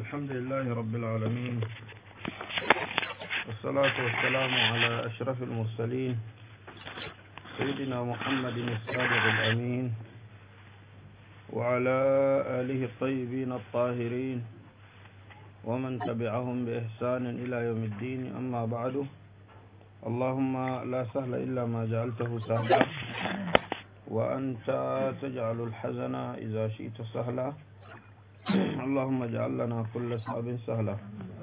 الحمد لله رب العالمين، والصلاة والسلام على أشرف المرسلين سيدنا محمد الصادق الأمين وعلى آله الطيبين الطاهرين ومن تبعهم بإحسان إلى يوم الدين. أما بعد، اللهم لا سهل إلا ما جعلته سهلا، وأنت تجعل الحزن إذا شئت سهلا. اللهم اجعل لنا كل صعب سهلا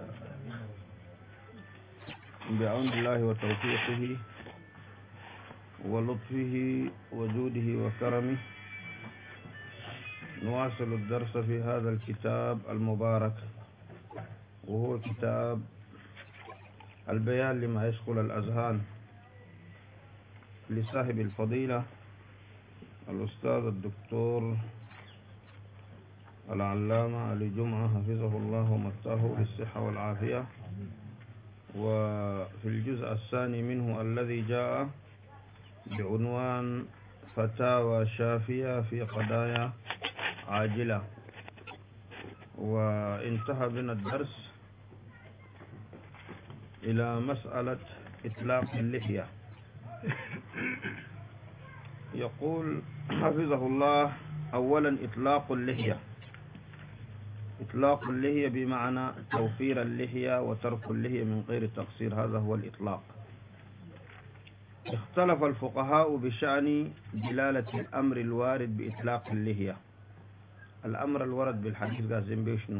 بعون الله وتوفيقه ولطفه وجوده وكرمه. نواصل الدرس في هذا الكتاب المبارك، وهو كتاب البيان لما يشغل الأذهان لصاحب الفضيلة الأستاذ الدكتور العلامة علي جمعة حفظه الله ومتاه بالصحة والعافية. وفي الجزء الثاني منه الذي جاء بعنوان فتاوى شافية في قضايا عاجلة، وانتهى بنا الدرس إلى مسألة إطلاق اللحية. يقول حفظه الله: أولا إطلاق اللحية. إطلاق اللحية بمعنى توفير اللحية وترك اللحية من غير تقصير، هذا هو الإطلاق. اختلف الفقهاء بشأن دلالة الأمر الوارد بإطلاق اللحية. الأمر الورد بالحديث قاسم بيشنو؟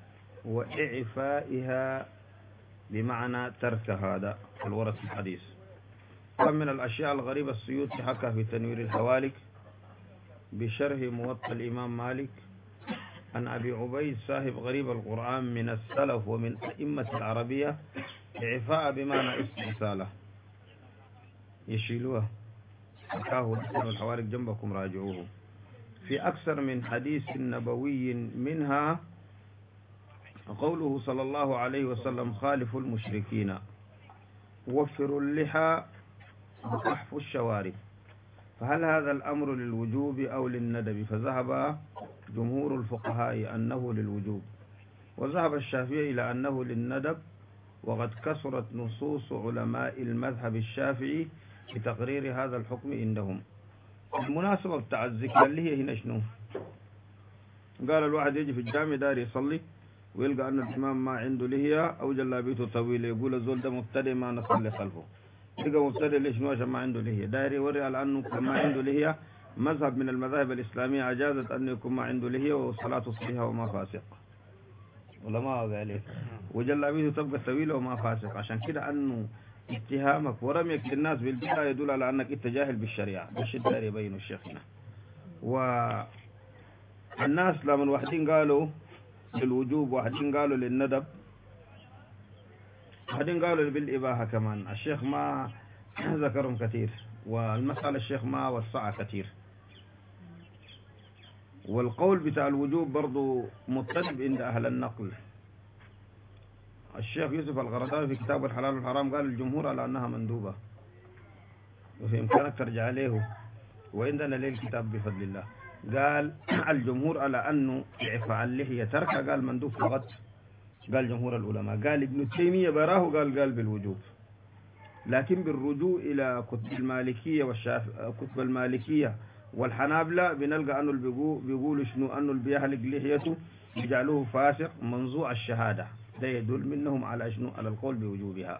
وإعفائها بمعنى ترك هذا الورد في الحديث. ومن الأشياء الغريبة السيوطي حكى في تنوير الهوالك بشرح موطأ الإمام مالك عن أبي عبيد صاحب غريب القرآن من السلف ومن أئمة العربية إعفاء بمعنى استئصاله، يشيلوها. حكاه تنوير الهوالك جنبكم راجعوه. في أكثر من حديث نبوي، منها قوله صلى الله عليه وسلم: خالفوا المشركين، وفروا اللحى، وأحفوا الشوارب. فهل هذا الأمر للوجوب أو للندب؟ فذهب جمهور الفقهاء أنه للوجوب، وذهب الشافعي إلى أنه للندب، وقد كثرت نصوص علماء المذهب الشافعي في تقرير هذا الحكم عندهم. المناسبة بتاع الذكر اللي هي هنا شنو؟ قال الواحد يجي في الجامع داري يصلي ويلقى أن الإمام ما عنده لحية أو جلابيته طويلة، يقول الزول ده مبتدئ ما نصلي خلفه. يلقى مبتدئ ليش نو؟ عشان ما عنده لحية. داري يوري على أنه ما عنده لحية مذهب من المذاهب الإسلامية أجازت أن يكون ما عنده لحية وصلاته صحيحة وما فاسق، ولا ما هذا عليه، وجلابيته تبقى طويلة وما فاسق. عشان كده أنه اتهامك ورميك للناس بالبدعة يدل على أنك أنت جاهل بالشريعة. مش داري يبين الشيخ هنا. والناس لما واحدين قالوا للوجوب، واحدين قالوا للندب، واحدين قالوا بالإباحة كمان. الشيخ ما ذكرهم كثير، والمسألة الشيخ ما وسعها كثير. والقول بتاع الوجوب برضو مضطرب عند أهل النقل. الشيخ يوسف القرضاوي في كتاب الحلال والحرام قال الجمهور على أنها مندوبة، وفي إمكانك ترجع له، وعندنا ليه الكتاب بفضل الله. قال الجمهور على أنه إعفاء اللحية تركها، قال مندوب فقط. قال جمهور العلماء، قال ابن تيمية براه، قال بالوجوب. لكن بالرجوع إلى كتب المالكية كتب المالكية والحنابلة بنلقى أنه بيقولوا شنو؟ أنه اللي بيحلق لحيته يجعلوه فاسق منزوع الشهادة. ده يدل منهم على شنو؟ على القول بوجوبها.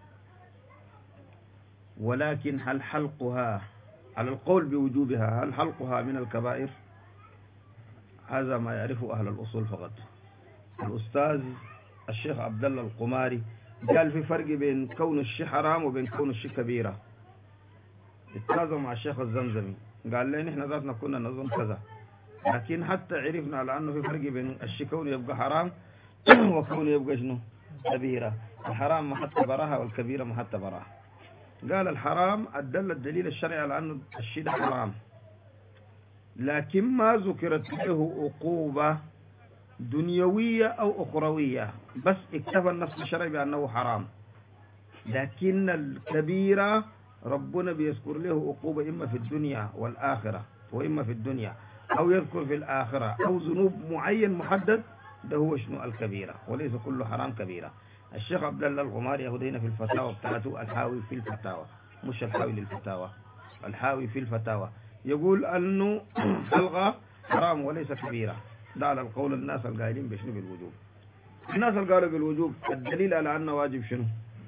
ولكن هل حلقها على القول بوجوبها، هل حلقها من الكبائر؟ هذا ما يعرفه أهل الأصول فقط. الأستاذ الشيخ عبد الله القماري قال في فرق بين كون الشيء حرام وبين كون الشيء كبيرة. اتناظر مع الشيخ الزمزمي قال لي نحن ذاتنا كنا نظن كذا، لكن حتى عرفنا على أنه في فرق بين الشيء كونه يبقى حرام وكونه يبقى شنو؟ كبيرة. الحرام ما حتى براها، والكبيرة ما حتى براها. قال الحرام الدليل الشرعي على أنه الشيء ده حرام، لكن ما ذكرت له عقوبة دنيوية أو أخروية، بس اكتفى النص الشرعي بأنه حرام. لكن الكبيرة ربنا بيذكر له عقوبة إما في الدنيا والآخرة، وإما في الدنيا أو يذكر في الآخرة، أو ذنوب معين محدد ده هو شنو الكبيرة، وليس كل حرام كبيرة. الشيخ عبد الله الغماري هنا في الفتاوى بتاعته، الحاوي في الفتاوى، مش الحاوي للفتاوى، الحاوي في الفتاوى، يقول أنه حلقة حرام وليس كبيرة. ده على القول الناس القائلين بشنو بالوجوب. الناس اللي قالوا بالوجوب الدليل على أنه واجب شنو؟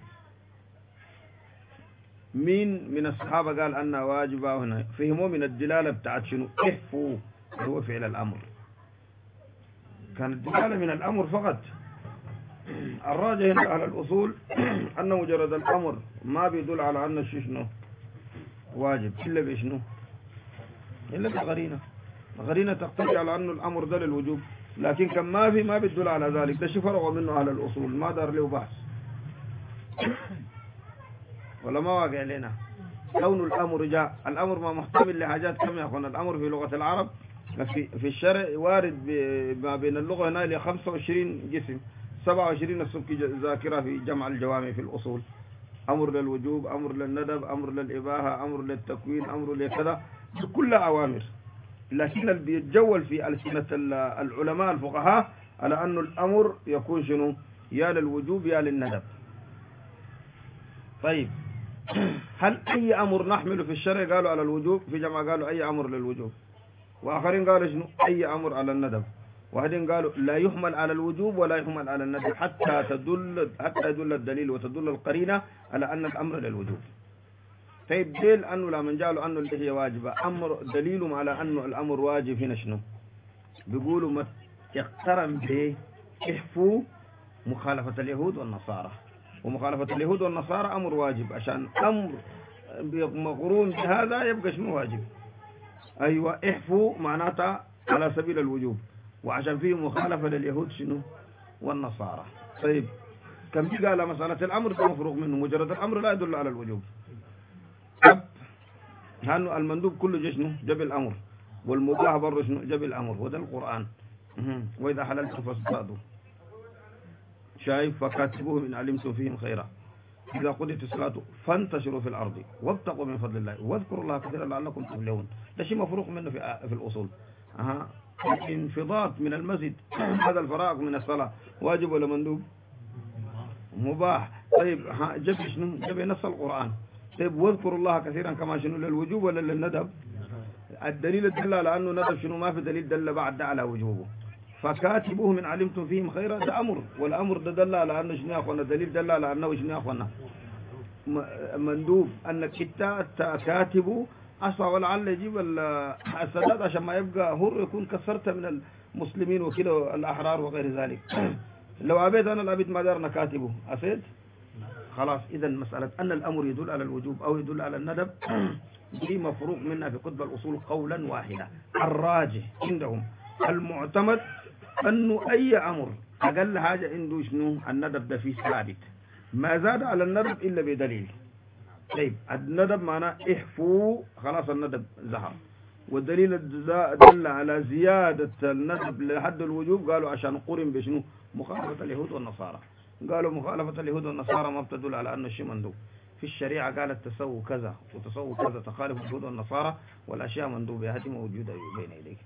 مين من الصحابة قال أنها واجبة هنا؟ فهموا من الدلالة بتاعت شنو؟ احفوا، هو فعل الأمر، كان الدلالة من الأمر فقط. الراجح هنا على الأصول أن مجرد الأمر ما بيدل على أن الشيء شنو واجب، إلا بشنو؟ إلا بغرينة، غرينة تقتضي على أن الأمر ده للوجوب، لكن كان ما بيدل على ذلك. ده شيء فرغوا منه على الأصول، ما دار له بحث ولا ما واقع لنا. كون الأمر جاء، الأمر ما محتمل لحاجات كم يا أخوان. الأمر في لغة العرب في الشرع وارد ما بين اللغة هنا ل 25 جسم، 27 السبكي ذاكرة في جمع الجوامع في الأصول. أمر للوجوب، أمر للندب، أمر للإباحة، أمر للتكوين، أمر لكذا، كلها أوامر. لكن اللي بيتجول في ألسنة العلماء الفقهاء على أن الأمر يكون شنو؟ يا للوجوب يا للندب. طيب هل أي أمر نحمله في الشرع قالوا على الوجوب؟ في جماعة قالوا أي أمر للوجوب، وآخرين قالوا شنو؟ أي أمر على الندب، وهذين قالوا لا يحمل على الوجوب ولا يحمل على الندب حتى يدل الدليل وتدل القرينة على أن الأمر للوجوب. طيب دليل أنه لا من جعلوا أنه اللي هي واجبة، أمر دليلهم على أنه الأمر واجب هنا شنو؟ بيقولوا ما يقترن به احفوا مخالفة اليهود والنصارى، ومخالفة اليهود والنصارى أمر واجب، عشان أمر مقرون بهذا يبقى شنو واجب. أيوة احفوا معناتها على سبيل الوجوب، وعشان فيه مخالفة لليهود شنو والنصارى. طيب كم بقى على مسألة الأمر ده مفروغ منه، مجرد الأمر لا يدل على الوجوب. هانو المندوب كله شنو جاب الأمر، والمباح برضه شنو جاب الأمر، وده القرآن. وإذا حللتم فاصطادوا، شايف؟ فكاتبوه إن علمتم فيهم خيرا، إذا قضيت الصلاة فانتشروا في الأرض وابتغوا من فضل الله واذكروا الله كثيرا لعلكم تفلحون. ده شيء مفروغ منه في الأصول. انفضاض من المسجد هذا الفراغ من الصلاة واجب ولا مندوب؟ مباح. طيب جاب شنو؟ جاب نص القرآن. طيب واذكروا الله كثيرا كما شنو للوجوب ولا للندب؟ الدليل دل على أنه ندب شنو، ما في دليل دل بعد ده على وجوبه. فكاتبوه من علمتم فيهم خيرا ده أمر، والأمر ده دل على أنه شنو يا أخوانا، دليل دل على أنه شنو يا أخوانا مندوب، أنك أنت كاتبه أصلا ولعل يجيب السداد عشان ما يبقى هر يكون كسرت من المسلمين وكده الأحرار وغير ذلك. لو أبيت أنا الأبيت ما دارنا كاتبه أسيد خلاص. إذا مسألة أن الأمر يدل على الوجوب أو يدل على الندب دي مفروغ منها في قطب الأصول قولا واحدا. الراجح عندهم المعتمد أنه أي أمر أقل حاجة عنده شنو الندب ده فيه ثابت، ما زاد على الندب إلا بدليل. طيب الندب معناه احفوا، خلاص الندب ظهر، والدليل دل على زيادة الندب لحد الوجوب قالوا عشان قرن بشنو مخالفة اليهود والنصارى. قالوا مخالفة اليهود والنصارى ما بتدل على أنه الشيء مندوب في الشريعة، قالت تسووا كذا وتسووا كذا تخالف اليهود والنصارى والأشياء مندوبة، هذه موجودة بين يديك.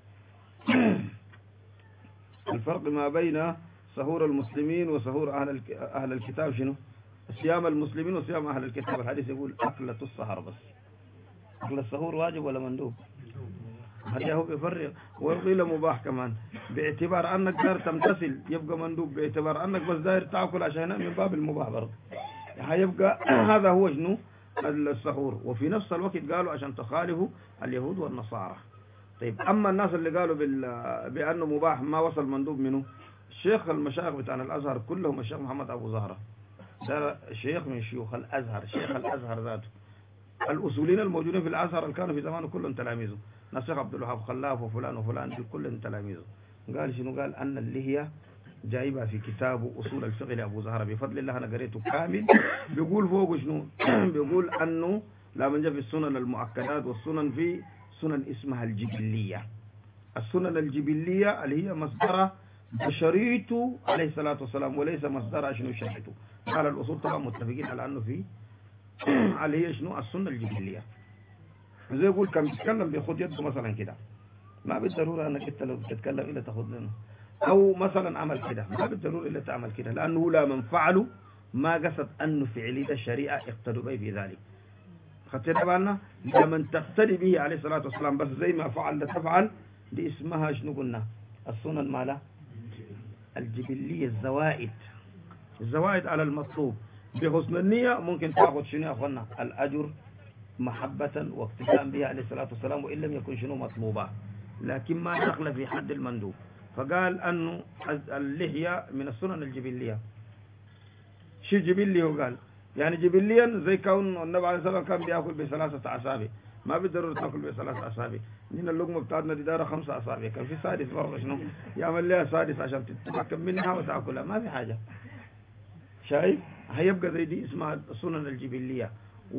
الفرق ما بين سهور المسلمين وسهور أهل الكتاب شنو؟ صيام المسلمين وصيام أهل الكتاب. الحديث يقول أكلة السهر بس، أكل السهور واجب ولا مندوب؟ هذا هو بيفرق. وقيل مباح كمان، باعتبار أنك داير تمتثل يبقى مندوب، باعتبار أنك بس داير تأكل عشان من باب المباح برضه هيبقى هذا هو شنو السحور. وفي نفس الوقت قالوا عشان تخالفوا اليهود والنصارى. طيب أما الناس اللي قالوا بأنه مباح ما وصل مندوب منه، الشيخ المشايخ بتاعنا الأزهر كلهم الشيخ محمد أبو زهرة ده شيخ من شيوخ الأزهر، شيخ الأزهر ذاته. الأصولين الموجودين في الأزهر اللي كانوا في زمانه كلهم تلاميذه، الشيخ عبد الوهاب خلاف وفلان وفلان دي كلهم تلاميذه. قال شنو؟ قال أن اللي هي جايبها في كتابه أصول الفقه لأبو زهرة، بفضل الله أنا قريته كامل. بيقول فوق شنو؟ بيقول أنه لا من جاء في السنن المؤكدات والسنن في سنن اسمها الجبلية. السنن الجبلية اللي هي مصدرها بشريته عليه الصلاة والسلام وليس مصدرها شنو شريته. قال الأصول طبعا متفقين على أنه في اللي هي شنو السنة الجبلية. زي يقول كان بيتكلم بياخد يده مثلا كده، ما بالضرورة أنك أنت لو بتتكلم إلا تاخد منه. أو مثلا عمل كده، ما بالضرورة إلا تعمل كده، لأنه لا من فعله ما قصد أنه فعلي ده الشريعة اقتدوا به في ذلك. خطيت بالنا لمن تقتدي به عليه الصلاة والسلام بس زي ما فعل تفعل، دي اسمها شنو قلنا؟ السنن ماله الجبلية، الزوائد على المطلوب. بحسن النية ممكن تأخذ شنو يا أخوانا؟ الأجر محبة واقتداء به عليه الصلاة والسلام، وإن لم يكن شنو مطلوبا، لكن ما دخل في حد المندوب. فقال أنه اللحية من السنن الجبلية. شو جبلي؟ هو قال يعني جبليا زي كون النبي عليه الصلاة والسلام كان بيأكل بثلاثة أصابع، ما بالضرورة تأكل بثلاثة أصابع. نحن اللقمة بتاعتنا دي دارة 5 أصابع، كان في سادس برضه شنو يعمل لها سادس عشان تتمكن منها وتأكلها، ما في حاجة. شايف؟ هيبقى زي دي اسمها السنن الجبلية.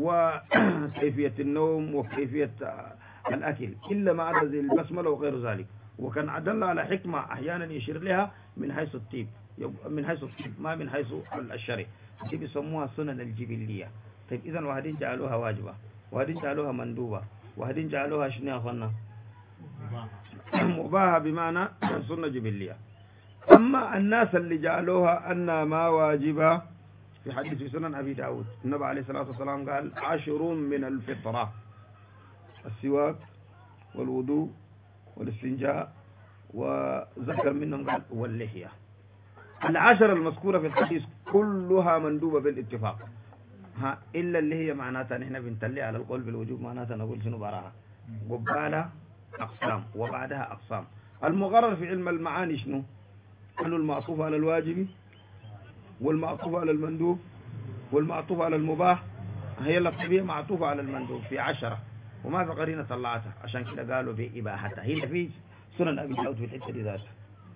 وكيفية النوم وكيفية الأكل إلا ما عدا زي البسملة وغير ذلك. وكان عدل على حكمة أحيانا يشير لها من حيث الطيب، من حيث الطيب ما من حيث الشرع، دي بيسموها السنن الجبلية. طيب إذن وهدين جعلوها واجبة، وهدين جعلوها مندوبة، وهدين جعلوها شنو يا أخوانا؟ مباحة، بمعنى سنة جبلية. أما الناس اللي جعلوها أنها ما واجبة، في حديث في سنن أبي داود النبي عليه الصلاة والسلام قال 10 من الفطرة: السواك والوضوء والاستنجاء، وذكر منهم قال واللحية. 10 المذكورة في الحديث كلها مندوبة بالاتفاق، إلا اللي هي معناتها نحن بنتلي على القول بالوجوب، معناتها نقول شنو براها قبالة أقسام وبعدها أقسام. المقرر في علم المعاني شنو؟ أنه المعطوف على الواجب والمعطوف على المندوب والمعطوف على المباح، هي اللفظية معطوفة على المندوب في 10 وما في قرينة طلعتها، عشان كده قالوا بإباحتها. هي في سنن أبي داود في الحتة دي ذاتها.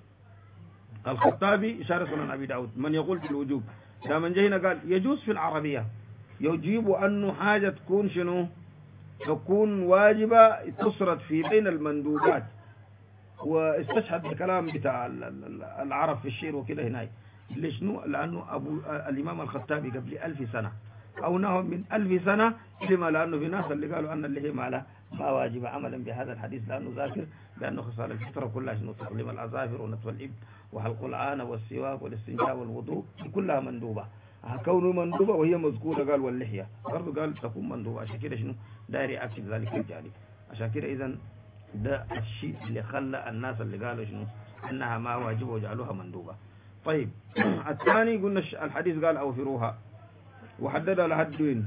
الخطابي إشارة سنن أبي داود من يقول في الوجوب، لما جينا قال يجوز في العربية، يجيب أنه حاجة تكون شنو؟ تكون واجبة تسرد في بين المندوبات، واستشهد بكلام بتاع العرب في الشعر وكده هناك. ليش نو؟ لأنه الإمام الخطابي قبل 1000 سنة أو نحو من 1000 سنة، لما؟ لأنه في ناس اللي قالوا أن اللي هي ما واجب عملا بهذا الحديث، لأنه ذاكر بأنه خصال الفطرة كلها شنو؟ تقليم الأظافر ونتف الإبط وحلق العانة والسواك والاستنجاء والوضوء كلها مندوبة. كونه مندوبة وهي مذكورة قال واللحية برضه قال تكون مندوبة، عشان كده شنو داري أكد ذلك الجانب. عشان كده إذن ده الشيء اللي خلى الناس اللي قالوا شنو أنها ما واجب وجعلوها مندوبة. طيب الثاني قلنا الحديث قال أوفروها، وحددها لحد وين؟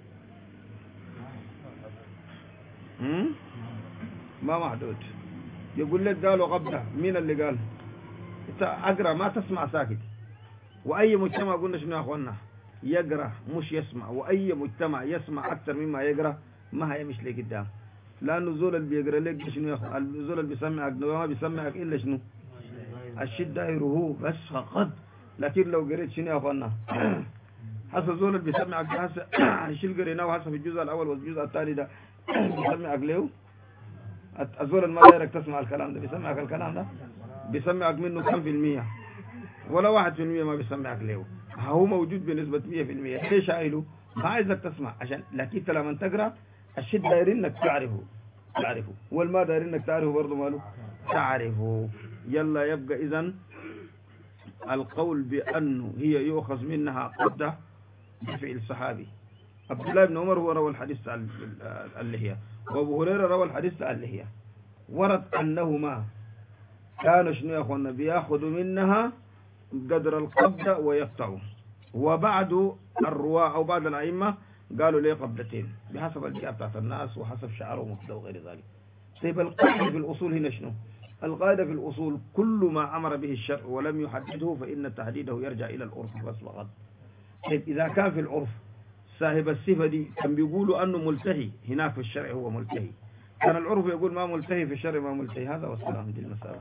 ما محدود. يقول لك قالوا قبله، مين اللي قال؟ انت اقرا ما تسمع ساكت. واي مجتمع قلنا شنو يا اخوانا؟ يقرا مش يسمع، واي مجتمع يسمع اكثر مما يقرا ما هيمشي لك قدام. لانه الزول اللي بيقرا لك شنو يا اخوان؟ الزول اللي بيسمعك ما بيسمعك الا شنو؟ الشد دايره بس فقط. لكن لو قريت شنو يا اخوانا؟ حسب الزول اللي بيسمعك حسب الشيء قريناه وحسب الجزء الاول والجزء الثاني ده بيسمعك له. الزول اللي ما دايرك تسمع الكلام ده بيسمعك الكلام ده، بيسمعك منه كم في المية؟ ولا 1% ما بيسمعك له. هو موجود بنسبة 100%. ليش شايله؟ ما عايزك تسمع عشان، لكن انت لما تقرا الشيء داير انك تعرفه والما داير انك تعرفه برضه ماله تعرفه. يلا يبقى اذا القول بأنه هي يؤخذ منها قدة بفعل الصحابي عبد الله بن عمر، هو روى الحديث عن اللحية، وابو هريرة روى الحديث عن اللحية. ورد أنهما كانوا شنو يا أخوانا بياخذوا منها قدر القبضة ويقطعوا. وبعد الرواة أو بعد الأئمة قالوا ليه قبضتين بحسب الجهة بتاعت الناس وحسب شعرهم وغير ذلك. طيب القاعدة في الأصول هنا شنو؟ القاعدة في الأصول كل ما أمر به الشرع ولم يحدده فإن تحديده يرجع إلى العرف بس فقط. طيب إذا كان في العرف صاحب الصفة دي كان بيقولوا أنه ملتهي، هناك في الشرع هو ملتهي، كان العرف يقول ما ملتهي، في الشرع ما ملتهي. هذا والسلام دي المسألة.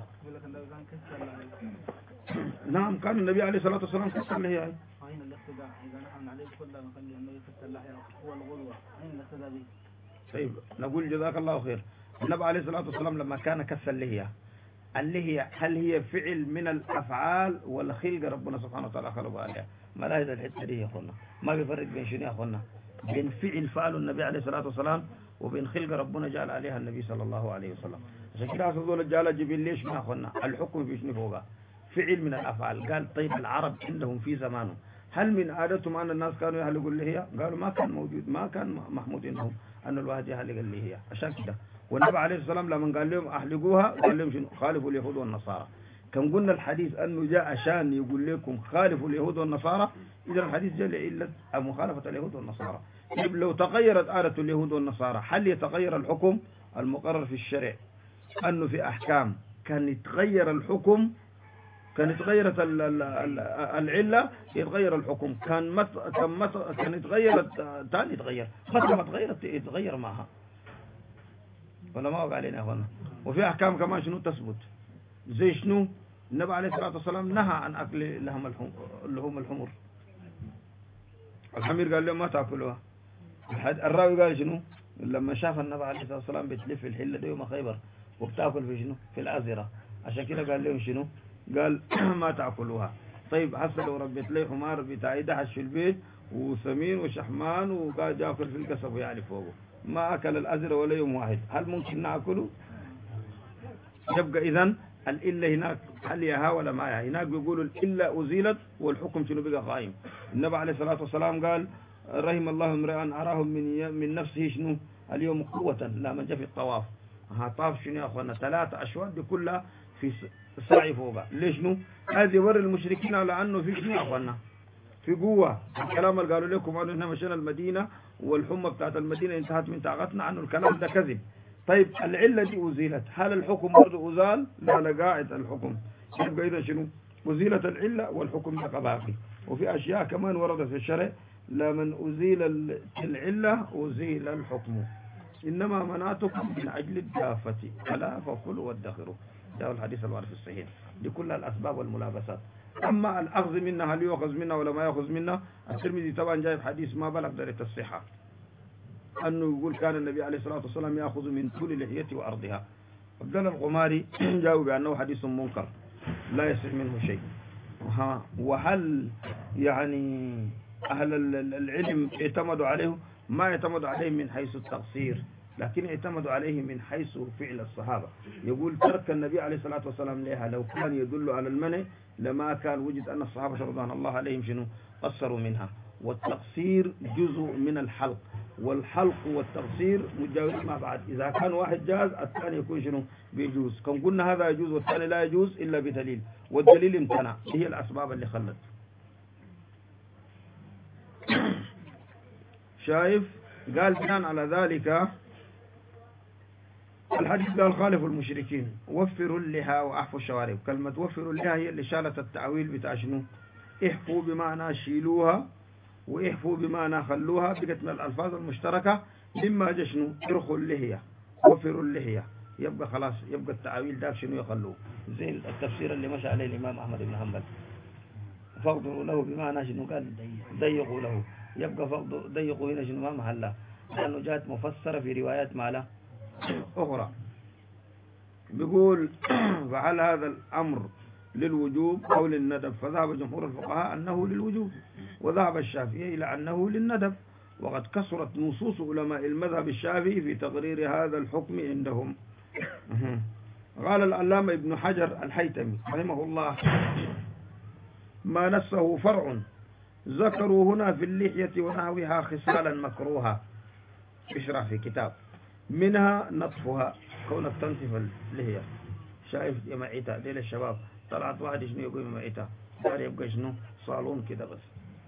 نعم كان النبي عليه الصلاة والسلام كسر اللحية. أين الاقتداء؟ إذا نحن عليه كلنا نخلي النبي كسر اللحية هو الغلوة، أين الاقتداء به؟ طيب نقول جزاك الله خير. النبي عليه الصلاة والسلام لما كان كسر اللحية، اللحية هل هي فعل من الأفعال ولا خلق ربنا سبحانه وتعالى خلقه عليها؟ ما لا الحتة دي يا أخوانا ما بيفرق بين شنو يا أخوانا؟ بين فعل فعله النبي عليه الصلاة والسلام وبين خلق ربنا جعل عليها النبي صلى الله عليه وسلم. عشان كده أصدقوا الجالة جبين ليش ما أخونا الحكم في شنو فوقه فعل من الأفعال. قال طيب العرب عندهم في زمانهم هل من عادتهم أن الناس كانوا يهلقوا اللي هي؟ قالوا ما كان موجود، ما كان محمود إنهم أن الواحد يهلق اللي هي. عشان كده والنبي عليه الصلاة والسلام لما قال لهم أحلقوها قال لهم شنو؟ خالفوا اليهود والنصارى. كان قلنا الحديث أنه جاء عشان يقول لكم خالفوا اليهود والنصارى، إذا الحديث جاء لعلة مخالفة اليهود والنصارى. طيب لو تغيرت عادة اليهود والنصارى هل يتغير الحكم المقرر في الشرع؟ أنه في أحكام كان يتغير الحكم، كان يتغيرت العلة يتغير الحكم، كان يتغير تاني يتغير، متى ما تغيرت يتغير معها، ولا ما وقع علينا هنا. وفي أحكام كمان شنو تثبت زي شنو؟ النبي عليه الصلاة والسلام نهى عن أكل لحوم الحمر. الحمير قال لهم ما تأكلوها. الراوي قال شنو؟ لما شاف النبي عليه الصلاة والسلام بتلف الحلة دي يوم خيبر وبتاكل في شنو؟ في الأزرة، عشان كده قال لهم شنو؟ قال ما تأكلوها. طيب هسه لو ربيت لي حمار بتاعي دحش في البيت وسمين وشحمان وقاعد ياكل في القصب ويعلي فوقه، ما أكل الأزرة ولا يوم واحد، هل ممكن نأكله؟ يبقى إذن الإلا هناك هل يها ولا ما يها؟ هناك بيقولوا الإلا أزيلت والحكم شنو بقى قائم. النبي عليه الصلاة والسلام قال رحم الله امرئا أراه من نفسه شنو اليوم قوة لا من جاء في الطواف. طاف شنو يا أخوانا 3 أشواط دي كلها في سعي فوقها. ليش شنو؟ هذه يوري المشركين على أنه في شنو يا أخوانا في قوة. الكلام اللي قالوا لكم أنه إحنا مشينا المدينة والحمى بتاعت المدينة انتهت من طاقتنا، عنه الكلام ده كذب. طيب العلة دي أزيلت، هل الحكم برضه أزال؟ لا قاعد الحكم. يبقى إذا شنو؟ أزيلت العلة والحكم بقى باقي. وفي أشياء كمان وردت في الشرع لمن أزيل العلة أزيل الحكم، إنما منعتكم من أجل الدافة ألا فكلوا وادخروا. ده الحديث الوارد في الصحيح لكل الأسباب والملابسات. أما الأخذ منها هل يؤخذ منها ولا ما يأخذ منها؟ الترمذي طبعا جايب حديث ما بلغ درجة الصحة أنه يقول كان النبي عليه الصلاة والسلام يأخذ من طول لحيته وأرضها. عبد الله القماري جاوب بأنه حديث منكر لا يصح منه شيء. وهل يعني أهل العلم اعتمدوا عليه؟ ما اعتمدوا عليه من حيث التقصير، لكن اعتمدوا عليه من حيث فعل الصحابة. يقول ترك النبي عليه الصلاة والسلام لها لو كان يدل على المنع لما كان وجد أن الصحابة رضوان الله عليهم شنو قصروا منها. والتقصير جزء من الحلق، والحلق والتقصير متجاوز مع بعض. إذا كان واحد جاز الثاني يكون شنو بيجوز. كان قلنا هذا يجوز والثاني لا يجوز إلا بدليل، والدليل امتنع. هي الأسباب اللي خلت. شايف؟ قال بناء على ذلك الحديث قال خالفوا المشركين وفروا اللحى وأحفوا الشوارب. كلمة وفروا اللحى هي اللي شالت التعويل بتاع شنو؟ احفوا بمعنى شيلوها، واحفوا بمعنى خلوها، بقت من الألفاظ المشتركة. مما جاء شنو؟ ارخوا اللحية، وفروا اللحية، يبقى خلاص يبقى التعويل ده شنو يخلوه. زي التفسير اللي مشى عليه الإمام أحمد بن حنبل فاقدروا له بمعنى شنو؟ قال ضيقوا له، يبقى ضيقوا هنا شنو ما محله، لأنه جاءت مفسرة في روايات ماله أخرى. بيقول فعل هذا الأمر للوجوب أو للندب، فذهب جمهور الفقهاء أنه للوجوب، وذهب الشافعي إلى أنه للندب. وقد كثرت نصوص علماء المذهب الشافعي في تقرير هذا الحكم عندهم. قال العلامة ابن حجر الحيتمي رحمه الله ما نصه فرع ذكروا هنا في اللحية ونحوها خصالا مكروها، اشرح في كتاب منها نطفها، كونك تنطف اللحية. شايف يا معيتها ديل الشباب طلعت واحد شنو يقول يا معيتها دار يبقى شنو صالون كده بس.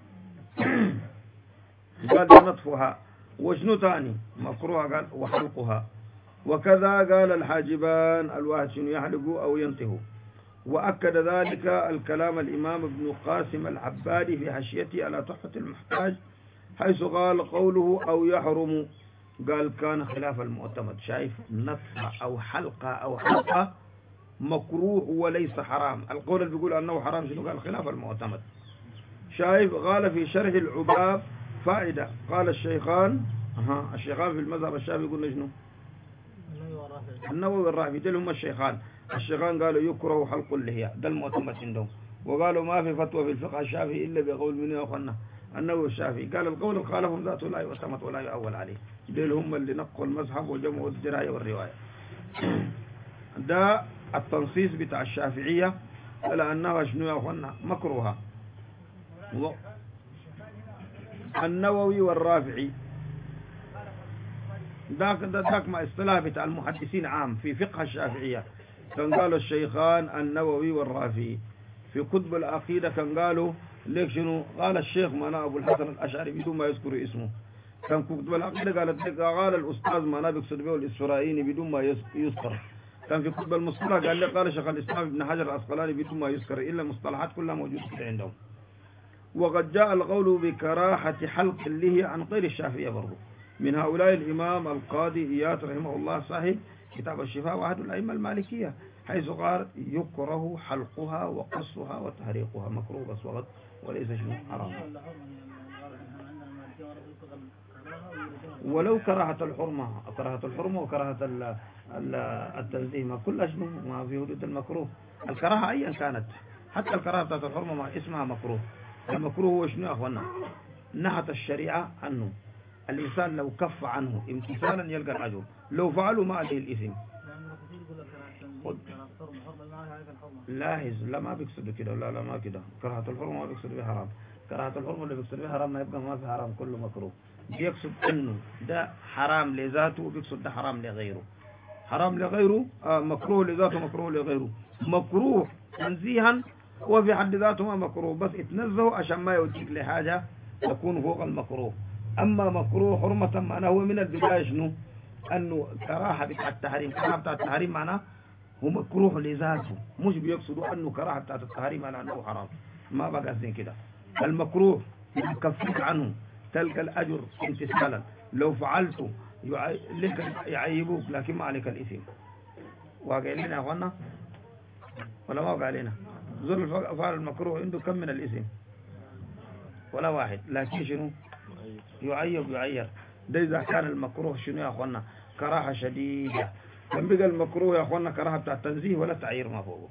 قال نطفها وشنو تاني مكروها، قال وحلقها. وكذا قال الحاجبان الواحد شنو يحلقوا أو ينتهوا. وأكد ذلك الكلام الإمام ابن قاسم العبادي في حاشيته على تحفة المحتاج، حيث قال قوله أو يحرم قال كان خلاف المعتمد. شايف نطفة أو حلقة أو حلقة مكروه وليس حرام. القول اللي بيقول أنه حرام شنو؟ قال خلاف المعتمد. شايف قال في شرح العباب فائدة، قال الشيخان الشيخان في المذهب الشافعي يقولون شنو؟ النووي والرافعي دول هم الشيخان. الشيخان قالوا يكره حلق اللحية، ده المعتمد عندهم. وقالوا ما في فتوى في الفقه الشافعي إلا بقول من يا أخوانا النووي الشافعي. قال القول الخالف ذاته لا يعتمد ولا يؤول عليه. دول هم اللي نقوا المذهب وجمعوا الدراية والرواية. ده التنصيص بتاع الشافعية على أنها شنو يا أخوانا مكروها. النووي والرافعي ذاك ما اصطلاح بتاع المحدثين عام في فقه الشافعية، كان قالوا الشيخان النووي والرافعي. في كتب العقيدة كان قالوا ليك شنو، قال الشيخ معناه أبو الحسن الأشعري بدون ما يذكر اسمه. كان كتب العقيدة قالت لك قال الأستاذ معناه بيقصد به الإسرائيلي بدون ما يذكر. كان في كتب المصطلح قال لي قال شيخ الإسلام ابن حجر العسقلاني بدون ما يذكر، إلا المصطلحات كلها موجودة عندهم. وقد جاء القول بكراهة حلق اللحية عن غير الشافعية برضه، من هؤلاء الإمام القاضي إياد رحمه الله صاحب كتاب الشفاء وأحد الأئمة المالكية، حيث قال يكره حلقها وقصها وتحريقها، مكروه بس وقت وليس شنو حرام. ولو كراهة الحرمة، كراهة الحرمة وكراهة التنزيه ما كلها شنو ما في حدود المكروه. الكراهة أيا كانت، حتى الكراهة بتاعت الحرمة ما اسمها مكروه. المكروه هو شنو يا أخوانا؟ نهت الشريعة عنه، الإنسان لو كف عنه امتثالا يلقى الأجر، لو فعلوا ما عليه الإثم. لاحظ لا ما بيقصدوا كده، لا ما كده. كراهة الحرمة ما بيقصد بها حرام، كراهة الحرمة اللي بيقصد بها حرام ما يبقى ما في حرام، كله مكروه. بيقصد انه ده حرام لذاته وبيقصد ده حرام لغيره. حرام لغيره مكروه لذاته مكروه لغيره. مكروه تنزيها وفي حد ذاته ما مكروه، بس اتنزهوا عشان ما يوديك لحاجة تكون فوق المكروه. أما مكروه حرمة معناه هو من البداية شنو؟ أنه كراهة بتاع التحريم، كراهة بتاع التحريم معناه هو مكروه لذاته، مش بيقصدوا أنه كراهة بتاع التحريم على أنه حرام، ما بقى زين كده. المكروه يكفيك عنه تلقى الأجر امتثالا، لو فعلته لك يعيبوك لكن ما عليك الإثم. واقع لنا يا أخوانا ولا ما واقع لنا؟ زول فعل المكروه عنده كم من الإثم؟ ولا واحد، لكن شنو يعيب يعير. ده إذا كان المكروه شنو يا أخوانا كراهة شديدة. لما بقى المكروه يا أخوانا كراهة بتاع التنزيه ولا تعيير ما فوقه.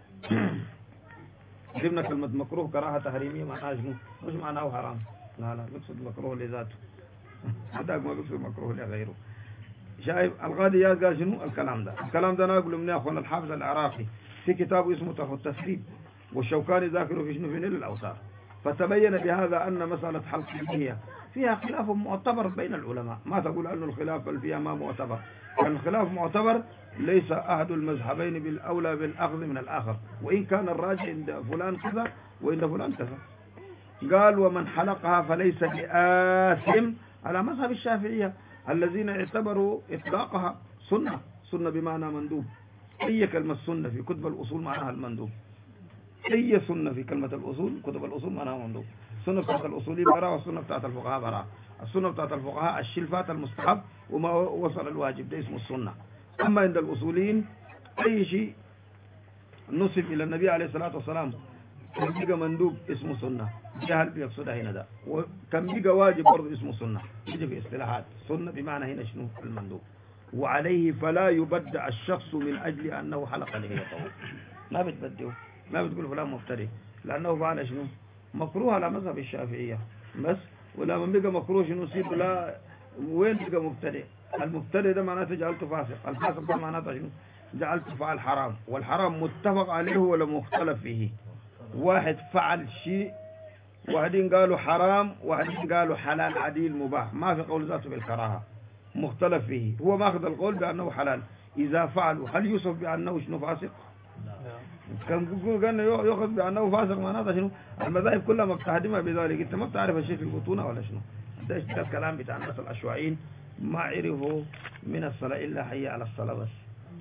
جبنا كلمة مكروه كراهة تحريمية معناها شنو؟ مش معناه حرام، لا بيقصد مكروه لذاته. هذاك ما بيقصد مكروه لغيره. شايف القاضي قال شنو الكلام ده؟ الكلام ده نقول من يا أخوانا الحافظ العراقي في كتابه اسمه طرح التسريب، والشوكاني ذاكره في شنو في نيل الأوتار. فتبين بهذا أن مسألة حلق اللحية فيها خلاف معتبر بين العلماء. ما تقول أن الخلاف فيها ما معتبر، كان الخلاف معتبر ليس أحد المذهبين بالأولى بالأخذ من الآخر، وإن كان الراجح عند فلان كذا وعند فلان كذا. قال ومن حلقها فليس بآثم على مذهب الشافعية الذين اعتبروا إطلاقها سنة بمعنى مندوب. أي كلمة سنة في كتب الأصول معناها المندوب، أي سنة في كلمة الأصول كتب الأصول معناها مندوب. السنة بتاعت الأصولي براء والسنة بتاعت الفقهاء براء. السنة بتاعت الفقهاء الشلفات المستحب وما وصل الواجب ده اسمه السنة. أما عند الأصوليين أي شيء نسب إلى النبي عليه الصلاة والسلام كان بيقى مندوب اسمه سنة، جهل بيقصدها هنا ده، وكان بيقى واجب برضه اسمه سنة. يجي في اصطلاحات سنة بمعنى هنا شنو المندوب. وعليه فلا يبدع الشخص من أجل أنه حلق لحيته، ما بتبدعه، ما بتقول فلان مبتدئ، لأنه فعل شنو مكروه على مذهب الشافعية بس. ولما بيقى مكروه شنو سيب لا وين بيقى مبتدئ؟ المبتدئ ده معناته جعلته فاسق، الفاسق ده معناته شنو جعلته فعل حرام، والحرام متفق عليه ولا مختلف فيه. واحد فعل شيء واحدين قالوا حرام واحدين قالوا حلال عديل مباح، ما في قول ذاته بالكراهة، مختلف فيه. هو ماخذ القول بأنه حلال، إذا فعلوا هل يوصف بأنه شنو فاسق؟ كان قال يأخذ بأنه فاسق معناته شنو؟ المذاهب كلها مقتهدمة بذلك. أنت ما بتعرف الشيء في البطونة ولا شنو؟ ده الكلام بتاع الناس العشوائيين ما عرفوا من الصلاة إلا حي على الصلاة بس.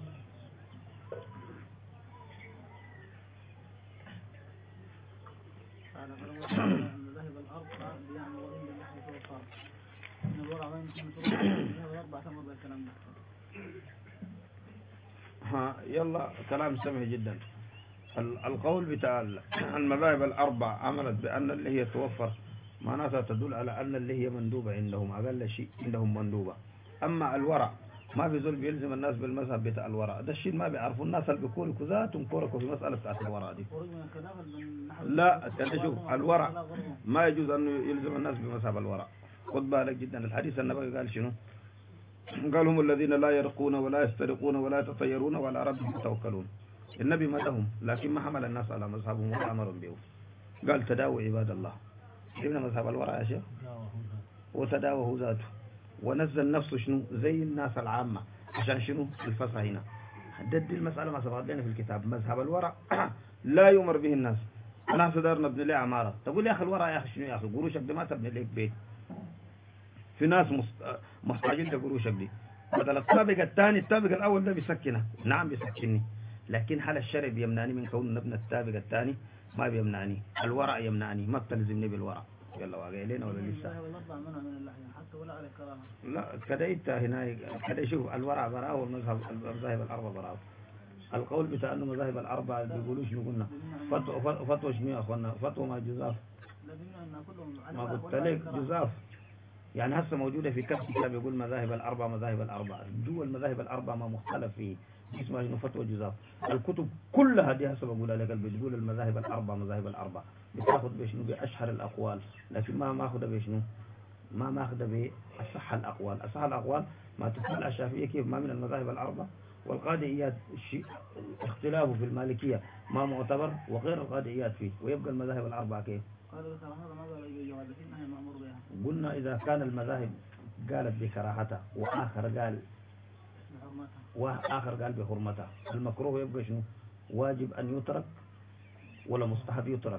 ها يلا كلام سمح جدا. القول بتاع المذاهب الأربع عملت بأن اللي هي توفر معناتها تدل على أن اللي هي مندوبة عندهم، أقل شيء عندهم مندوبة. أما الورع ما في زول بيلزم الناس بالمذهب بتاع الورع، ده الشيء ما بيعرفوا الناس اللي بيكونوا كذاتهم كوركوا في مسألة بتاعت الورع دي. لا شوف الورع ما يجوز أنه يلزم الناس بمذهب الورع. خد بالك جدا الحديث النبوي قال شنو؟ قال هم الذين لا يرقون ولا يسترقون ولا يتطيرون ولا ربهم يتوكلون. النبي مدهم لكن ما حمل الناس على مذهبهم ولا أمرهم به. قال تداووا عباد الله. ابن مذهب الورع يا شيخ وتداوه ذاته ونزل نفسه شنو زي الناس العامة عشان شنو الفصح هنا. حدد المسألة ما سبقت لنا في الكتاب. مذهب الورع لا يؤمر به الناس. أنا صدرنا ابن لي عمارة تقول يا أخي الورع يا أخي شنو يا أخي قروشك دي ما تبني لك بيت. في ناس محتاجين لقروشك دي بدل الطابق الثاني الطابق الأول ده بيسكنه. نعم بيسكنني لكن هل الشرع بيمنعني من كون نبنى الطابق الثاني؟ ما بيمنعني. الورع يمنعني ما بتلزمني بالورع. يلا واقع لنا ولا لسه؟ لا كديت هنا كده شوف الورع براه والمذهب المذاهب الأربعة براه. القول بتاع انه مذاهب الأربعة بيقولوا شنو قلنا؟ فتوى شنو يا اخوانا؟ فتوى ما جزاف. ما قلت لك جزاف. يعني هسه موجودة في كم كتاب يقول مذاهب الأربعة مذاهب الأربعة. جوا المذاهب الأربعة ما مختلف فيه. اسمها انه فتوى جزاف. الكتب كلها دي هسه بقولها لك بتقول المذاهب الأربعة مذاهب الأربعة. بتاخذ بشنو بأشهر الأقوال لكن ما ماخذها بشنو؟ ما ماخذها بأصح الأقوال. أصح الأقوال ما تقول الشافعية كيف ما من المذاهب الأربعة والقادئيات اختلافه في المالكية ما معتبر وغير القادئيات فيه ويبقى المذاهب الأربعة كيف؟ قلنا إذا كان المذاهب قالت بكراهتها وآخر قال بحرمتها المكروه يبقى شنو؟ واجب أن يترك ولا مستحب يترك؟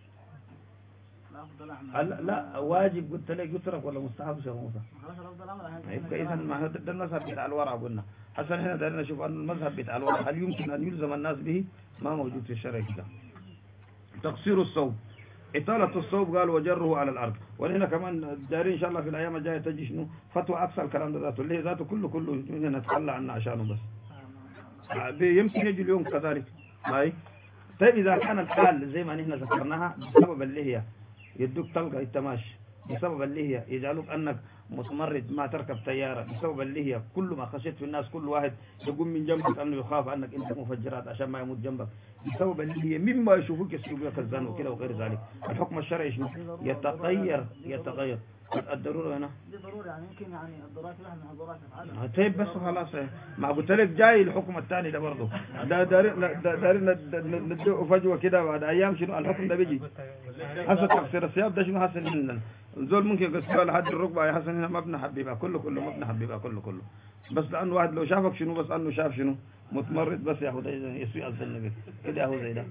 لا واجب قلت لك يترك ولا مستحب شيخ موسى؟ يبقى إذا ما هذا المذهب بتاع الورع قلنا. حسن هنا دارنا نشوف أن المذهب بتاع الورع هل يمكن أن يلزم الناس به؟ ما موجود في الشرع كده. تقصير الصوب إطالة الصوب قال وجره على الأرض. وهنا كمان دارين إن شاء الله في الأيام الجاية تجي شنو فتوى أكثر الكلام ده ذاته اللي هي ذاته كله نتخلى عنه عشانه بس يمكن يجي اليوم كذلك. هاي طيب إذا كان الحال زي ما نحن ذكرناها بسبب اللي هي يدوك تلقى التماشي بسبب اللي هي يجعلوك أنك متمرد ما تركب سيارة بسبب اللي هي كل ما خشيت في الناس كل واحد يقوم من جنبك أنه يخاف أنك أنت مفجرات عشان ما يموت جنبك بسبب اللي هي مما يشوفوك يسيبوا كذان وكذا وغير ذلك. الحكم الشرعي شنو يتغير الضرورة هنا دي ضروري يعني يمكن يعني الضرورات واحد من الضرورات نفعلها. طيب بس خلاص ما قلت لك جاي الحكم الثاني ده برضه ده دارين ندعو فجوة كده بعد أيام شنو الحكم ده بيجي حسن تفسير الثياب ده شنو حسن مننا زول ممكن يقصر لحد الركبة يا حسن هنا مبنى حبيبها كله مبنى حبيبها كله بس لأنه واحد لو شافك شنو بس أنه شاف شنو متمرد بس ياخد يسوي الزنة كده هو زي ده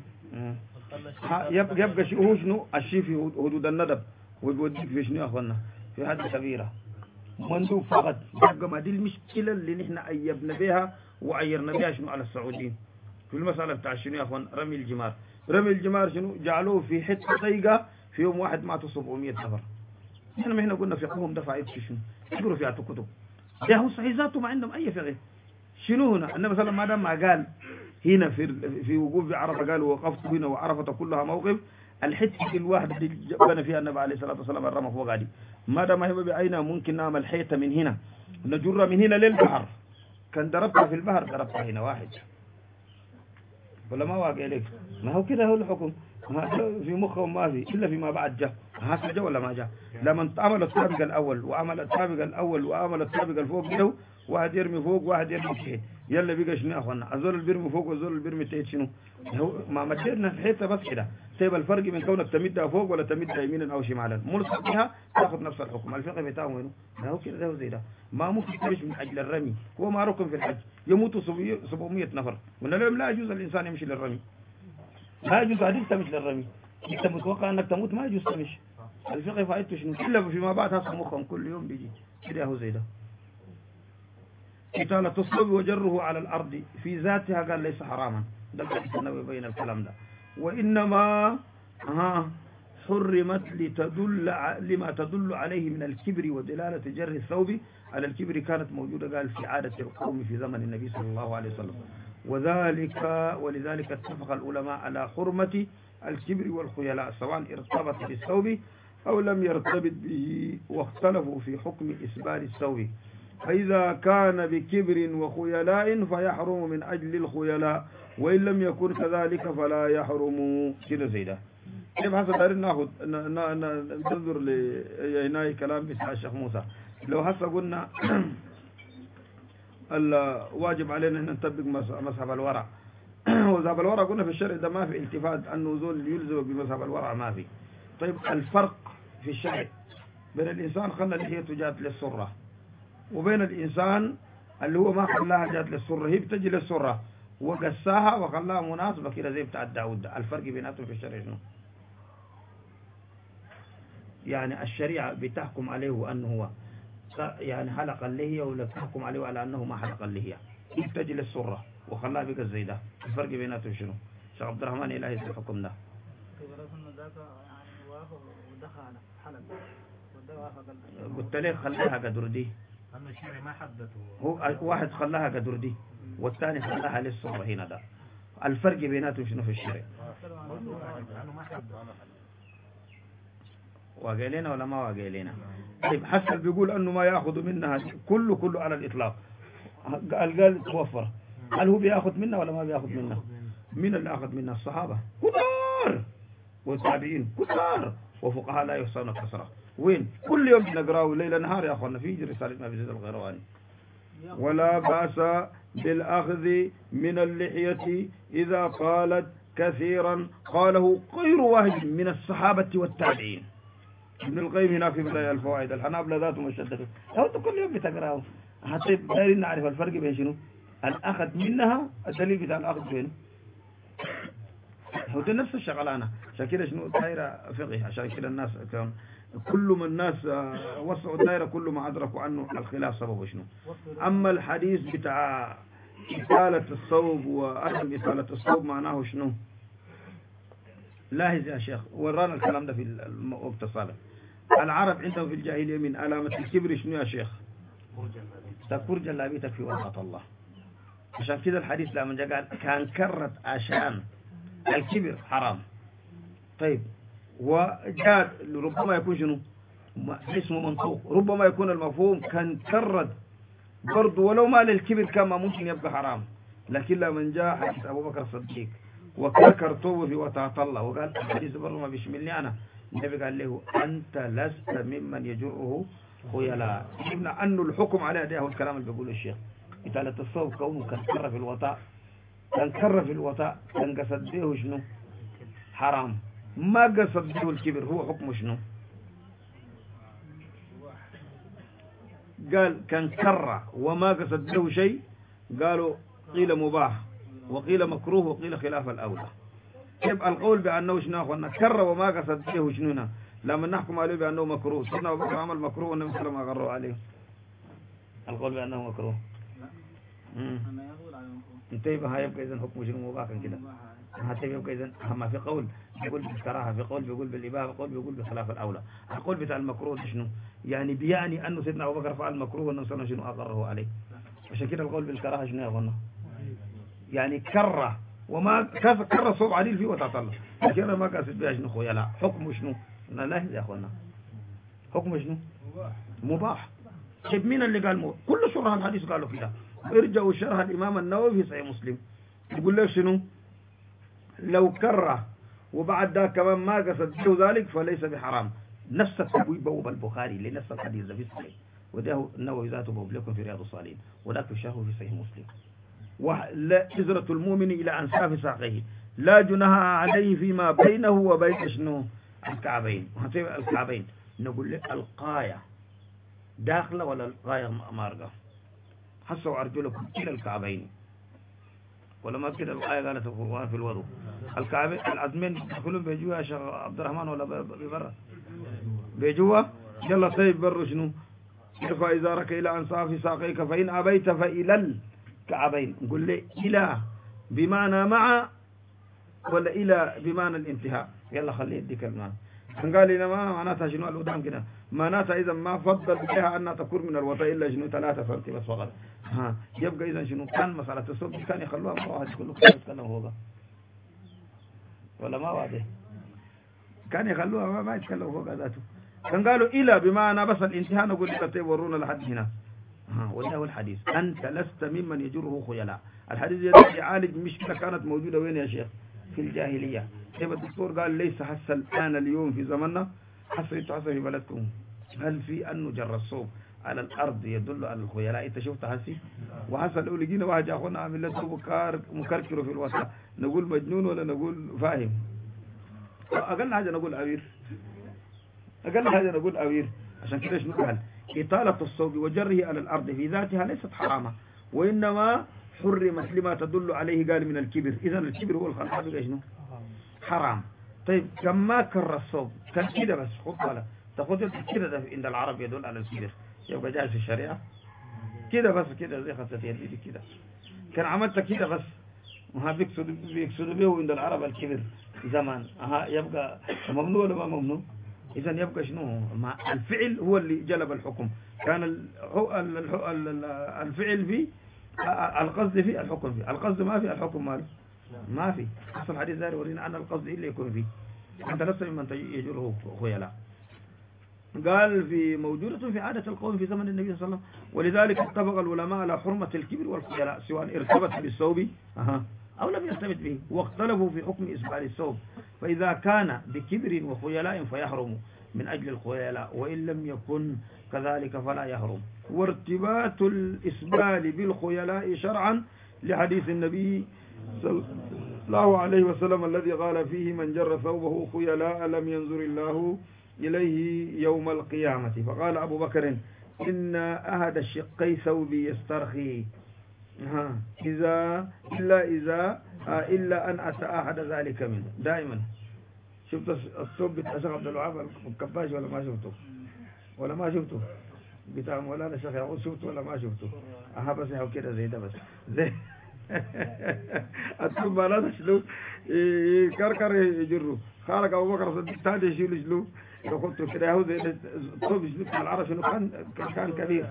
يبقى هو شنو الشيء في حدود الندب ويوديك في شنو يا أخوانا في هذه كبيرة مندوب فقط. يبقى ما دي المشكلة اللي نحن أيبنا بها وعيرنا بها شنو على السعوديين في المسألة بتاع شنو يا أخوان رمي الجمار شنو جعلوه في حتة ضيقة في يوم واحد ماتوا 700 نفر. نحن ما هنا قلنا فقههم دفع يبكي شنو يقولوا في كتب ده هو صحيح ذاته ما عندهم أي فقه شنو هنا النبي صلى الله عليه وسلم ما قال هنا في وقوف بعرفة قال وقفت هنا وعرفة كلها موقف الحتة الواحدة اللي بنى فيها النبي عليه الصلاة والسلام الرمى فوق عادي ما دام هي بعينها ممكن نعمل حيطة من هنا نجرها من هنا للبحر كان ضربتها في البحر ضربتها هنا واحد ولا ما واقع لك ما هو كده هو الحكم في مخهم ما في إلا فيما بعد جاء هذا جاء ولا ما جاء لما عمل السابق الأول وعمل السابق الأول وعمل السابق الفوق كده واحد يرمي فوق واحد يرمي تحت يلا بيقى شنو يا اخوانا الزول اللي بيرمي فوق والزول اللي بيرمي تحت شنو هو ما مدينا الحيطه بس كده سيب الفرق من كونك تمدها فوق ولا تمدها يمينا او شمالا ملصق بها تاخذ نفس الحكم الفقه بتاعه وينه هو كده ده زي ده ما ممكن تمشي من اجل الرمي هو ما ركن في الحج يموتوا 700 نفر قلنا لهم لا يجوز الانسان يمشي للرمي لا يجوز هذه تمشي للرمي انت متوقع انك تموت ما يجوز تمشي الفقه فائدته شنو الا فيما بعد هسه مخهم كل يوم بيجي كده هو زي ده. إطالة الصوب وجره على الأرض في ذاتها قال ليس حراما ده الحديث النبوي بين الكلام ده وإنما حرمت لما تدل عليه من الكبر ودلالة جر الثوب على الكبر كانت موجودة قال في عادة القوم في زمن النبي صلى الله عليه وسلم ولذلك اتفق العلماء على حرمة الكبر والخيلاء سواء ارتبط بالثوب أو لم يرتبط به واختلفوا في حكم إسبال الثوب فإذا كان بكبر وخيلاء فيحرم من أجل الخيلاء وإن لم يكن كذلك فلا يحرم كده زي ده. كيف هسه دارين ناخذ ننظر لهنا كلام بتاع الشيخ موسى لو هسه قلنا الواجب علينا أن نطبق مذهب الورع. ومذهب الورع قلنا في الشرع ده ما في التفات أنه زول يلزم بمذهب الورع ما في. طيب الفرق في الشرع بين الإنسان خلى لحيته جات للسرة وبين الإنسان اللي هو ما خلاها جات للسرة، هي بتجي للسرة وقساها وخلاها مناسبة كده زي بتاع داود. الفرق بيناتهم في الشرع شنو؟ يعني الشريعة بتحكم عليه أنه هو يعني حلق اللحية ولا بتحكم عليه على أنه ما حلق اللحية، هي بتجي للسرة وخلاها بقى زي ده. الفرق بيناتهم شنو؟ شيخ عبد الرحمن إلهي في الحكم ده. قلت ليه خلاها قدر دي، أما الشرع ما حدته، هو واحد خلاها قدر دي والثاني خلاها للسرة هنا ده. الفرق بيناتهم شنو في الشرع؟ واقعلينا ولا ما واقعلينا؟ طيب حسن بيقول أنه ما يأخذ منها كله على الإطلاق، قال توفر. هل هو بيأخذ منها ولا ما بيأخذ منها؟ من اللي أخذ منها؟ الصحابة كتار والتابعين كتار وفقهاء لا يحصون كسرة. وين كل يوم نقرأه ليل نهار يا أخوانا في رسالة ما بيزيد الغيرواني. ولا بأس بالأخذ من اللحية إذا قالت كثيرا قاله غير واحد من الصحابة والتابعين. ابن القيم هنا في بداية الفوائد الحنابلة ذاته مشدد. أو كل يوم بتقرأه. طيب دايرين نعرف الفرق بين شنو؟ الأخذ منها الدليل بتاع الأخذ بينه هو نفس الشغلانة. عشان كده شنو دايرة فقه، عشان كده الناس كل ما الناس وسعوا الدائرة كل ما أدركوا عنه الخلاف سببه شنو. أما الحديث بتاع إطالة الصوب وأدم إطالة الصوب معناه شنو؟ لاحظ يا شيخ ورانا الكلام ده في الوقت السابق. العرب عندهم في الجاهلية من علامة الكبر شنو يا شيخ؟ تكبر جلابيتك في وسط الله. عشان كده الحديث لما جاء قال كان كرت عشان الكبر حرام. طيب وجاء ربما يكون شنو اسمه منطوق، ربما يكون المفهوم كان كرد برضو ولو ما للكبر كان ما ممكن يبقى حرام. لكن لما جاء حديث أبو بكر الصديق وكرته في وتعطى الله وقال الحديث برضو ما بيشملني أنا، النبي قال له أنت لست ممن يجره خيلاء. شفنا أنه الحكم على ده هو الكلام اللي بيقوله الشيخ. إطالة الصوب كونه كان كر في الوطاء، كان كر في الوطاء كان قصد به شنو؟ حرام. ما قصد به الكبر، هو حكمه شنو؟ قال كان كر وما قصد به شيء، قالوا قيل مباح وقيل مكروه وقيل خلاف الأولى. يبقى القول بأنه شنو أخوانا كر وما قصد به شنو لما نحكم عليه بأنه مكروه. سيدنا أبو بكر عمل مكروه والنبي صلى الله عليه وسلم أغره عليه. القول بأنه مكروه انتبه هاي يبقى إذن حكمه شنو مباح كده. يبقى إذن ما في قول بيقول بالكراهة، في قول بيقول بالإباحة، في قول بيقول بخلاف الأولى. القول بتاع المكروه شنو؟ يعني بيعني أنه سيدنا أبو بكر فعل مكروه والنبي صلى الله عليه وسلم شنو أقره عليه. عشان كده القول بالكراهة شنو يا أخوانا؟ يعني كره وما كره صوب عديل فيه وتعطله. لكن أنا ما قاصد بها شنو خويا، لا حكمه شنو؟ أنا لا يا أخوانا حكمه شنو؟ مباح. طيب مين اللي قال مباح؟ كل شرح الحديث قالوا كده. ارجعوا شرح الإمام النووي في صحيح مسلم يقول له شنو؟ لو كره وبعد ذا كمان ما قصد به ذلك فليس بحرام. نفس التبويب بوب البخاري لنفس الحديث ده في الصحيح، وده النووي ذاته بوب لكم في رياض الصالحين، وذاك الشرح في صحيح مسلم. ولا هجرة المؤمن إلى أنساف ساقيه لا جناح عليه فيما بينه وبين شنو؟ الكعبين. الكعبين نقول لك القاية داخلة ولا القاية مارقة؟ حسوا أرجلكم إلى الكعبين ولا ما كده الآية قالت القرآن في الوضوء. الكعبين العزمين كلهم بيجوا يا شيخ عبد الرحمن ولا ببرا؟ بيجوا. يلا طيب بروا شنو؟ ارفع إزارك إلى أنصاف ساقيك فإن أبيت فإلى الكعبين. نقول لي إلى بمعنى مع ولا إلى بمعنى الانتهاء؟ يلا خليه يديك المعنى. قال لنا ما معناتها شنو القدام كده؟ معناتها إذا ما فضل بها أنها تكون من الوطاء إلا شنو 3 سم بس فقط. يبقى إذا شنو كان مسألة الصوت كان يخلوها مرة واحدة كله كان يتكلم فوقها ولا ما واضح؟ كان يخلوها ما يتكلم فوقها ذاته. كان قالوا إلى بمعنى بس الانتهاء. نقول لك طيب ورونا لحد هنا. وده هو الحديث أنت لست ممن يجره خيلاء. الحديث يعالج مشكلة كانت موجودة وين يا شيخ؟ في الجاهلية. طيب الدكتور قال ليس حس الآن اليوم في زمننا حس انتوا حس في بلدكم. هل في أنه جر الصوب على الأرض يدل على الخيلاء. أنت شفت هسي وحصل لو لقينا واحد أخونا عامل له مكركر في الوسط نقول مجنون ولا نقول فاهم؟ أقل حاجة نقول أمير، أقل حاجة نقول أمير. عشان كده شنو قال؟ إطالة الصوب وجره على الأرض في ذاتها ليست حرامة، وإنما حرمت لما تدل عليه قال من الكبر. إذا الكبر هو الخلق بقى شنو؟ حرام. طيب كما كر الصوب كان كده بس خد بالك تاخد كده ده عند العرب يدل على الكبر يبقى جاهز في الشريعة كده بس كده زي خطة يدي كده كان عملت كده بس وها بيقصدوا به عند العرب الكبر زمان يبقى ممنوع ولا ما ممنوع؟ إذا يبقى شنو؟ الفعل هو اللي جلب الحكم. كان الفعل فيه القصد فيه الحكم فيه، القصد ما فيه الحكم ماله ما في. أصل الحديث ذا يورينا أن القصد إلا يكون فيه. أنت لست ممن يجره خيلاء. قال في موجودة في عادة القوم في زمن النبي صلى الله عليه وسلم، ولذلك اتفق العلماء على حرمة الكبر والخيلاء سواء ارتبط بالثوب أو لم يرتبط به، واختلفوا في حكم إسبال الثوب، فإذا كان بكبر وخيلاء فيحرم من أجل الخيلاء، وإن لم يكن كذلك فلا يحرم. وارتباط الإسبال بالخيلاء شرعا لحديث النبي صلى الله عليه وسلم الذي قال فيه من جر ثوبه خيلاء لم ينظر الله إليه يوم القيامة. فقال أبو بكر إن أحد الشقي ثوبي يسترخي إلا أن أتأحد ذلك منه. دائما شفت الثوب بتاع الشيخ عبد الوهاب الكباش ولا ما شفته؟ ولا ما شفته بتاع مولانا الشيخ يعقوب شفته ولا ما شفته؟ بس يحو كده زي ده بس زي الثوب مولانا شلو كركر يجره خارج أبو بكر صديق تاني يشيل شلو ياخذته كده يهو زي الثوب شلو بتاع العرب شنو كان كبير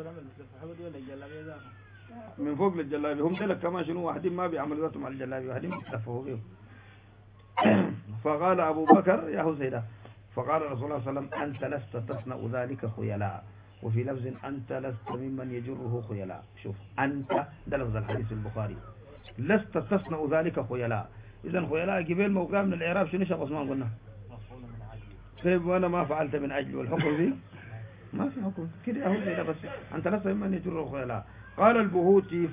من فوق للجلابي. هم تلك كمان شنو واحدين ما بيعملوا ذاتهم على الجلابي واحدين بيتلفوا بيهم. فقال أبو بكر يا هو سيدا فقال رسول الله صلى الله عليه وسلم أنت لست تصنع ذلك خيلاء، وفي لفظ أنت لست ممن يجره خيلاء. شوف أنت ده لفظ الحديث البخاري لست تصنع ذلك خيلاء. إذا خيلاء قبل موقع من الإعراب شنو شيخ عثمان قلنا طيب وأنا ما فعلت من أجل والحكم فيه ما في حكم كده أهو سيدا بس أنت لست ممن يجره خيلاء. قال البهوتي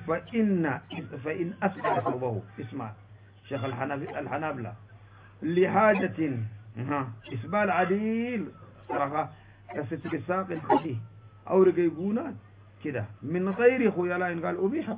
فإن أسبل ثوبه اسمع شيخ الحنابلة لحاجة إسبال عديل صراحة كستر الساق الحديه أو رقيقونات كده من غير خيلاء قال أبيح.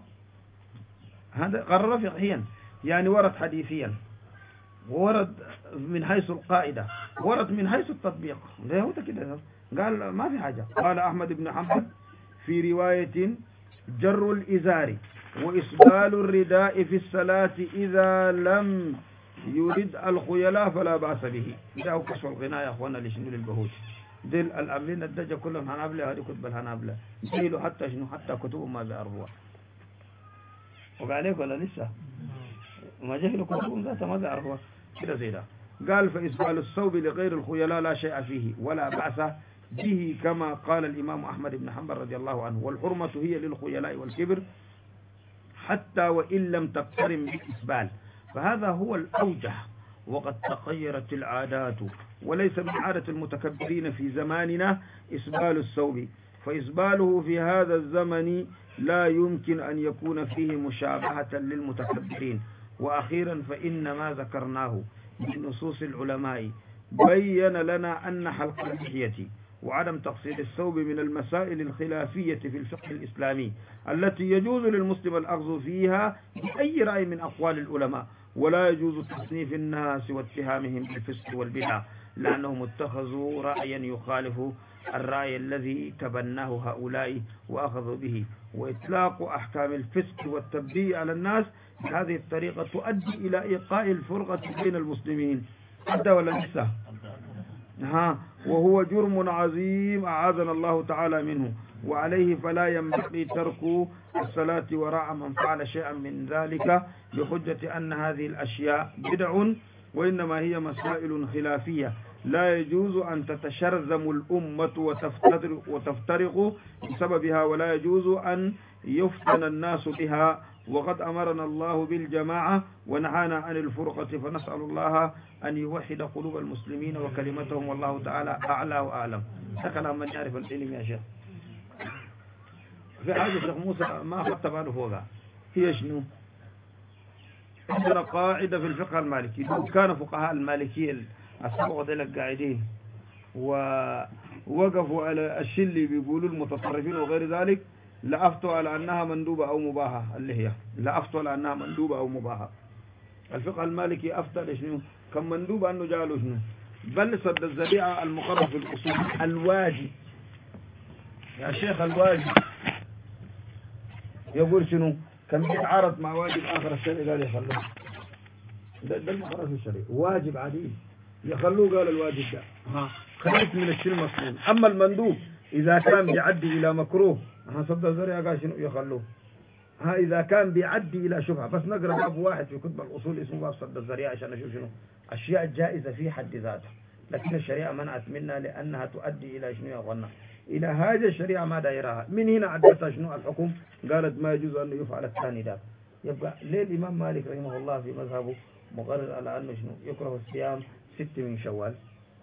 هذا قرر فقهيا يعني ورد حديثيا ورد من حيث القاعدة ورد من حيث التطبيق ده هو كده قال ما في حاجة. قال أحمد بن حنبل في رواية جر الإزار وإسبال الرداء في الصلاة إذا لم يرد الخيلاء فلا بأس به. ده هو كشف الغناء يا أخوانا لشنو للبهوت دل الأمرين الدجا كلهم حنابلة هذه كتب الحنابلة يسيلوا حتى شنو حتى كتبهم ما بيعرفوها وقاليك ولا لسه ما جهلوا كتبهم ذاتها ما بيعرفوها كده زي ده. قال فإسبال الثوب لغير الخيلاء لا شيء فيه ولا بأس به كما قال الإمام أحمد بن حنبل رضي الله عنه. والحرمة هي للخيلاء والكبر حتى وإن لم تقترن بالإسبال، فهذا هو الأوجه. وقد تغيرت العادات وليس من عادة المتكبرين في زماننا إسبال الثوب، فإسباله في هذا الزمن لا يمكن أن يكون فيه مشابهة للمتكبرين. وأخيرا فإن ما ذكرناه من نصوص العلماء بين لنا أن حلق اللحية وعدم تقصير الثوب من المسائل الخلافية في الفقه الإسلامي التي يجوز للمسلم الأخذ فيها بأي رأي من أقوال العلماء، ولا يجوز تصنيف الناس واتهامهم بالفسق والبدع لأنهم اتخذوا رأيا يخالف الرأي الذي تبناه هؤلاء وأخذوا به. وإطلاق أحكام الفسق والتبديع على الناس بهذه الطريقة تؤدي إلى إيقاع الفرقة بين المسلمين. أدى ولا لسه؟ وهو جرم عظيم أعاذنا الله تعالى منه، وعليه فلا ينبغي ترك الصلاة وراء من فعل شيئا من ذلك بحجة أن هذه الأشياء بدع، وإنما هي مسائل خلافية لا يجوز أن تتشرذم الأمة وتفترق بسببها، ولا يجوز أن يفتن الناس بها. وقد أمرنا الله بالجماعة ونهانا عن الفرقة، فنسأل الله أن يوحد قلوب المسلمين وكلمتهم، والله تعالى أعلى وأعلم. ده كلام من يعرف العلم يا شيخ. في حاجة شيخ موسى ما أخذت باله فوقها، هي شنو؟ عندنا قاعدة في الفقه المالكي، لو كان فقهاء المالكية السبعة ديل القاعدين ووقفوا على الشيء اللي بيقولوا المتصرفين وغير ذلك لأفتوا على أنها مندوبة أو مباحة، اللي هي لأفتوا على أنها مندوبة أو مباحة. الفقه المالكي أفتى لشنو؟ كم مندوبة أنه جعلوا شنو؟ بل صد الذريعة المقرر في الأصول الواجب يا شيخ، الواجب يقول شنو؟ كان بيتعارض مع واجب آخر الشرع قال يخلوه، ده المقرر في الشرع واجب عادي يخلوه، قال الواجب ده خليت من الشيء المسلم. أما المندوب إذا كان بيعدي إلى مكروه صد الذريعة قال شنو؟ يخلوه. إذا كان بيعدي إلى شبهة، بس نقرأ باب واحد في كتب الأصول اسمه باب صد الذريعة عشان نشوف شنو أشياء جائزة في حد ذاتها، لكن الشريعة منعت منها لأنها تؤدي إلى شنو يا أخوانا؟ إلى هذه الشريعة ما دايرها. من هنا عدتها شنو الحكم؟ قالت ما يجوز أن يفعل الثاني ده. يبقى ليه الإمام مالك رحمه الله في مذهبه مقرر على أنه شنو؟ يكره الصيام 6 من شوال.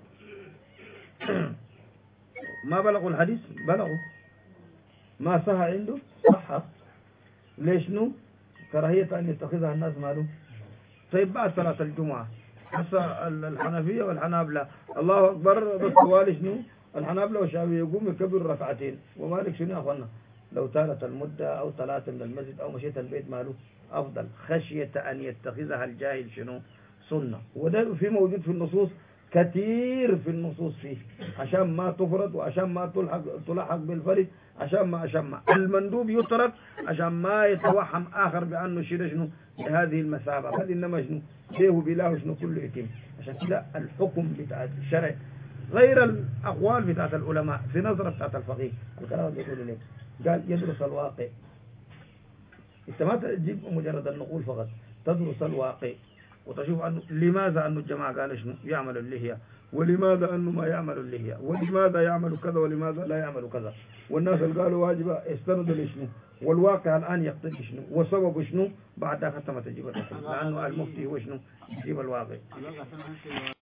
ما بلغوا الحديث؟ بلغوا. ما صح عنده؟ صح. ليش شنو؟ كراهية أن يتخذها الناس ماله. طيب بعد صلاة الجمعة هسه الحنفية والحنابلة الله أكبر بس طوال شنو؟ الحنابلة والشافعية يقوم يكبر ركعتين، ومالك شنو يا أخوانا؟ لو طالت المدة أو طلعت من المسجد أو مشيت البيت ماله أفضل، خشية أن يتخذها الجاهل شنو؟ سنة. وده في موجود في النصوص كثير، في النصوص فيه عشان ما تفرض وعشان ما تلحق بالفرد، عشان ما المندوب يترك عشان ما يتوهم آخر بأنه شيء شنو بهذه المثابة، بل إنما شنو شيء بلاه شنو كله يتم. عشان كده الحكم بتاع الشرع غير الأقوال بتاعت العلماء في نظرة بتاعت الفقيه. الكلام بيقول لك قال يدرس الواقع، انت ما تجيب مجرد النقول فقط، تدرس الواقع وتشوف أنه لماذا أنه الجماعة قال شنو يعمل اللحية، ولماذا أنه ما يعمل اللحية، ولماذا يعمل كذا ولماذا لا يعمل كذا، والناس اللي قالوا واجبة استندوا لشنو، والواقع الآن يقتضي شنو، وسبب شنو، بعد ختمت تجيب الرسول، لأنه المفتي هو شنو يجيب الواقع.